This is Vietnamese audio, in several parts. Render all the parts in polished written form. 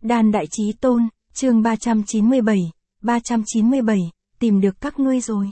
Đan Đại Chí Tôn, chương 397, tìm được các ngươi rồi.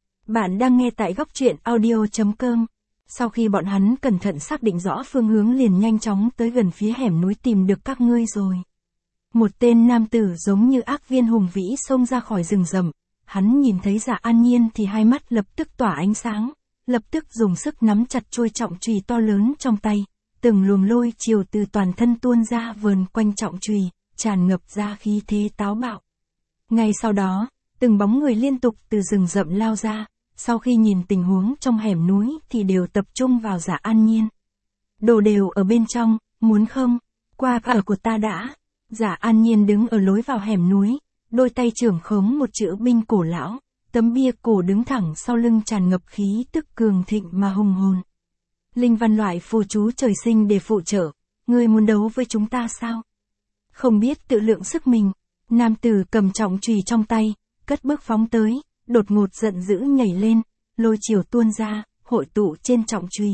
Bạn đang nghe tại góc truyện audio.com. Sau khi bọn hắn cẩn thận xác định rõ phương hướng liền nhanh chóng tới gần phía hẻm núi tìm được các ngươi rồi. Một tên nam tử giống như ác viên hùng vĩ xông ra khỏi rừng rậm, hắn nhìn thấy Dạ An Nhiên thì hai mắt lập tức tỏa ánh sáng, lập tức dùng sức nắm chặt chuôi trọng chùy to lớn trong tay, từng luồng lôi chiều từ toàn thân tuôn ra vờn quanh trọng chùy, tràn ngập ra khí thế táo bạo. Ngay sau đó, từng bóng người liên tục từ rừng rậm lao ra, sau khi nhìn tình huống trong hẻm núi thì đều tập trung vào Dạ An Nhiên. Đồ đều ở bên trong, muốn không? Qua ở của ta đã. Dạ An Nhiên đứng ở lối vào hẻm núi, đôi tay trưởng khống một chữ binh cổ lão, tấm bia cổ đứng thẳng sau lưng tràn ngập khí tức cường thịnh mà hùng hồn. Linh văn loại phù chú trời sinh để phụ trợ, ngươi muốn đấu với chúng ta sao? Không biết tự lượng sức mình, nam tử cầm trọng chùy trong tay, cất bước phóng tới, đột ngột giận dữ nhảy lên, lôi chiều tuôn ra, hội tụ trên trọng chùy.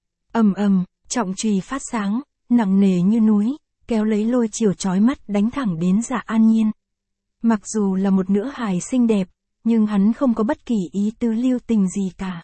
Ầm ầm, trọng chùy phát sáng, nặng nề như núi, kéo lấy lôi chiều chói mắt đánh thẳng đến Dạ An Nhiên. Mặc dù là một nữ hài xinh đẹp, nhưng hắn không có bất kỳ ý tứ lưu tình gì cả.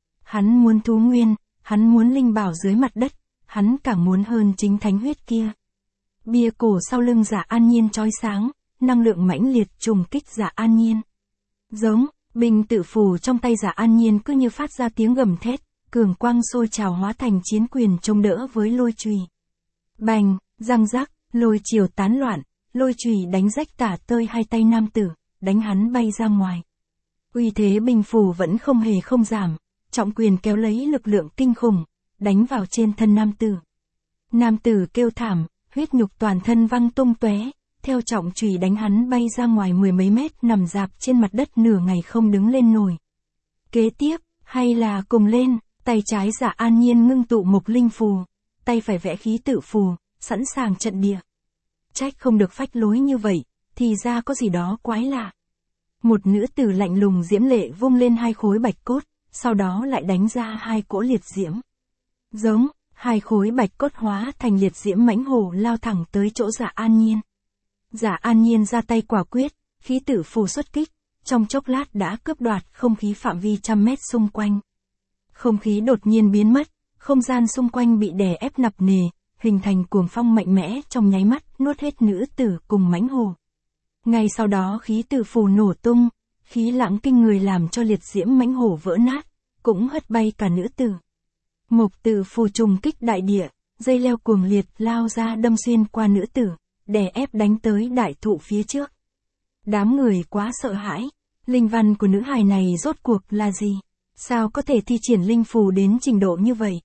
Hắn muốn thú nguyên, hắn muốn linh bảo dưới mặt đất, hắn càng muốn hơn chính thánh huyết kia. Bia cổ sau lưng Dạ An Nhiên chói sáng, năng lượng mãnh liệt trùng kích Dạ An Nhiên. Giống, binh tự phù trong tay Dạ An Nhiên cứ như phát ra tiếng gầm thét, cường quang sôi trào hóa thành chiến quyền chống đỡ với lôi chùy. Bành, răng rắc, lôi chiều tán loạn, lôi chùy đánh rách tả tơi hai tay nam tử, đánh hắn bay ra ngoài. Uy thế binh phù vẫn không hề không giảm, trọng quyền kéo lấy lực lượng kinh khủng, đánh vào trên thân nam tử. Nam tử kêu thảm, huyết nhục toàn thân văng tung tóe, theo trọng chùy đánh hắn bay ra ngoài mười mấy mét nằm rạp trên mặt đất nửa ngày không đứng lên nổi. Kế tiếp, hay là cùng lên, tay trái Dạ An Nhiên ngưng tụ mộc linh phù, tay phải vẽ khí tự phù, sẵn sàng trận địa. Trách không được phách lối như vậy, thì ra có gì đó quái lạ. Một nữ tử lạnh lùng diễm lệ vung lên hai khối bạch cốt, sau đó lại đánh ra hai cỗ liệt diễm. Giống, hai khối bạch cốt hóa thành liệt diễm mãnh hổ lao thẳng tới chỗ Dạ An Nhiên. Dạ An Nhiên ra tay quả quyết, khí tử phù xuất kích, trong chốc lát đã cướp đoạt không khí phạm vi trăm mét xung quanh. Không khí đột nhiên biến mất, không gian xung quanh bị đè ép nặng nề, hình thành cuồng phong mạnh mẽ trong nháy mắt nuốt hết nữ tử cùng mãnh hổ. Ngay sau đó khí tử phù nổ tung, khí lãng kinh người làm cho liệt diễm mãnh hổ vỡ nát, cũng hất bay cả nữ tử. Mộc tử phù trùng kích đại địa, dây leo cuồng liệt lao ra đâm xuyên qua nữ tử, đè ép đánh tới đại thụ phía trước. Đám người quá sợ hãi, linh văn của nữ hài này rốt cuộc là gì? Sao có thể thi triển linh phù đến trình độ như vậy?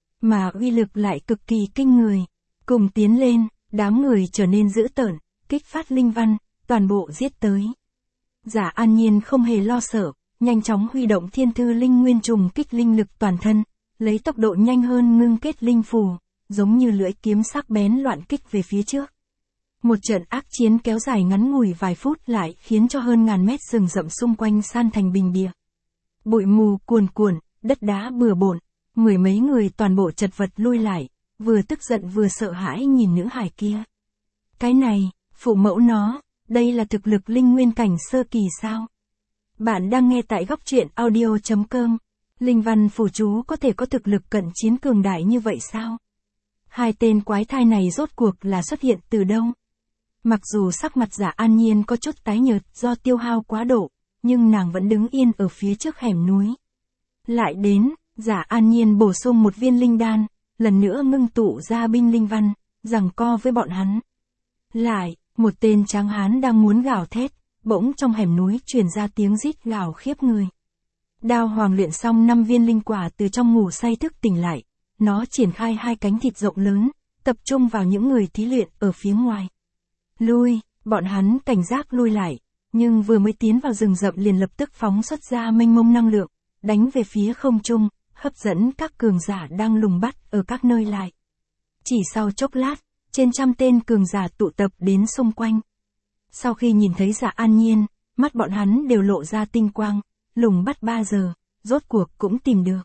Mà uy lực lại cực kỳ kinh người. Cùng tiến lên, đám người trở nên dữ tợn, kích phát linh văn, toàn bộ giết tới. Dạ An Nhiên không hề lo sợ, nhanh chóng huy động thiên thư linh nguyên trùng kích linh lực toàn thân, lấy tốc độ nhanh hơn ngưng kết linh phù, giống như lưỡi kiếm sắc bén loạn kích về phía trước. Một trận ác chiến kéo dài ngắn ngủi vài phút lại khiến cho hơn ngàn mét rừng rậm xung quanh san thành bình địa. Bụi mù cuồn cuộn, đất đá bừa bộn, mười mấy người toàn bộ chật vật lui lại, vừa tức giận vừa sợ hãi nhìn nữ hài kia. Cái này, phụ mẫu nó, đây là thực lực linh nguyên cảnh sơ kỳ sao? Bạn đang nghe tại góc truyện audio.com. Linh văn phù chú có thể có thực lực cận chiến cường đại như vậy sao? Hai tên quái thai này rốt cuộc là xuất hiện từ đâu? Mặc dù sắc mặt Dạ An Nhiên có chút tái nhợt do tiêu hao quá độ, nhưng nàng vẫn đứng yên ở phía trước hẻm núi. Lại đến, Dạ An Nhiên bổ sung một viên linh đan, lần nữa ngưng tụ ra binh linh văn, giằng co với bọn hắn. Lại, một tên tráng hán đang muốn gào thét, bỗng trong hẻm núi truyền ra tiếng rít gào khiếp người. Đao Hoàng luyện xong 5 viên linh quả từ trong ngủ say thức tỉnh lại, nó triển khai hai cánh thịt rộng lớn, tập trung vào những người thí luyện ở phía ngoài. Lui, bọn hắn cảnh giác lui lại, nhưng vừa mới tiến vào rừng rậm liền lập tức phóng xuất ra mênh mông năng lượng, đánh về phía không trung, hấp dẫn các cường giả đang lùng bắt ở các nơi lại. Chỉ sau chốc lát, trên trăm tên cường giả tụ tập đến xung quanh. Sau khi nhìn thấy Dạ An Nhiên, mắt bọn hắn đều lộ ra tinh quang, lùng bắt 3 giờ, rốt cuộc cũng tìm được.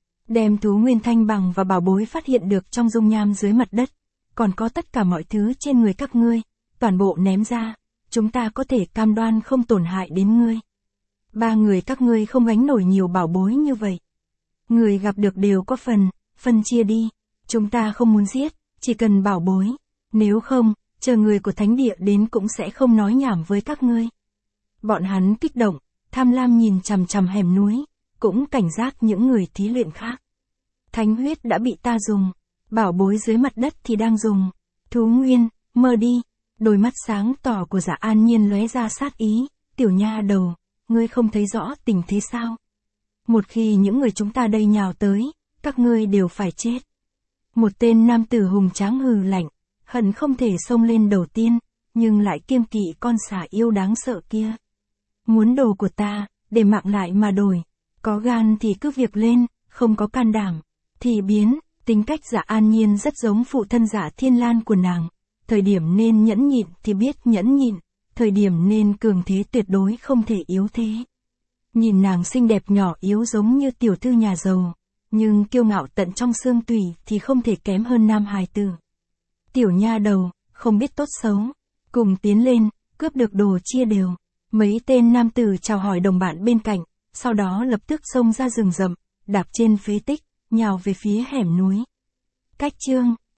Đem thú nguyên thanh bằng và bảo bối phát hiện được trong dung nham dưới mặt đất, còn có tất cả mọi thứ trên người các ngươi, toàn bộ ném ra, chúng ta có thể cam đoan không tổn hại đến ngươi. 3 người các ngươi không gánh nổi nhiều bảo bối như vậy. Người gặp được đều có phần, phân chia đi, chúng ta không muốn giết, chỉ cần bảo bối, nếu không, chờ người của thánh địa đến cũng sẽ không nói nhảm với các ngươi. Bọn hắn kích động, tham lam nhìn chằm chằm hẻm núi, cũng cảnh giác những người thí luyện khác. Thánh huyết đã bị ta dùng, bảo bối dưới mặt đất thì đang dùng. Thú nguyên, mơ đi, đôi mắt sáng tỏ của Dạ An Nhiên lóe ra sát ý, tiểu nha đầu, ngươi không thấy rõ tình thế sao? Một khi những người chúng ta đây nhào tới, các ngươi đều phải chết. Một tên nam tử hùng tráng hừ lạnh, hận không thể xông lên đầu tiên, nhưng lại kiêng kỵ con xà yêu đáng sợ kia. Muốn đồ của ta, để mạng lại mà đổi. Có gan thì cứ việc lên, không có can đảm, thì biến. Tính cách Dạ An Nhiên rất giống phụ thân Dạ Thiên Lan của nàng. Thời điểm nên nhẫn nhịn thì biết nhẫn nhịn, thời điểm nên cường thế tuyệt đối không thể yếu thế. Nhìn nàng xinh đẹp nhỏ yếu giống như tiểu thư nhà giàu, nhưng kiêu ngạo tận trong xương tủy thì không thể kém hơn nam hài tử. Tiểu nha đầu, không biết tốt xấu, cùng tiến lên, cướp được đồ chia đều. Mấy tên nam tử chào hỏi đồng bạn bên cạnh, sau đó lập tức xông ra rừng rậm, đạp trên phế tích, nhào về phía hẻm núi. Cách chương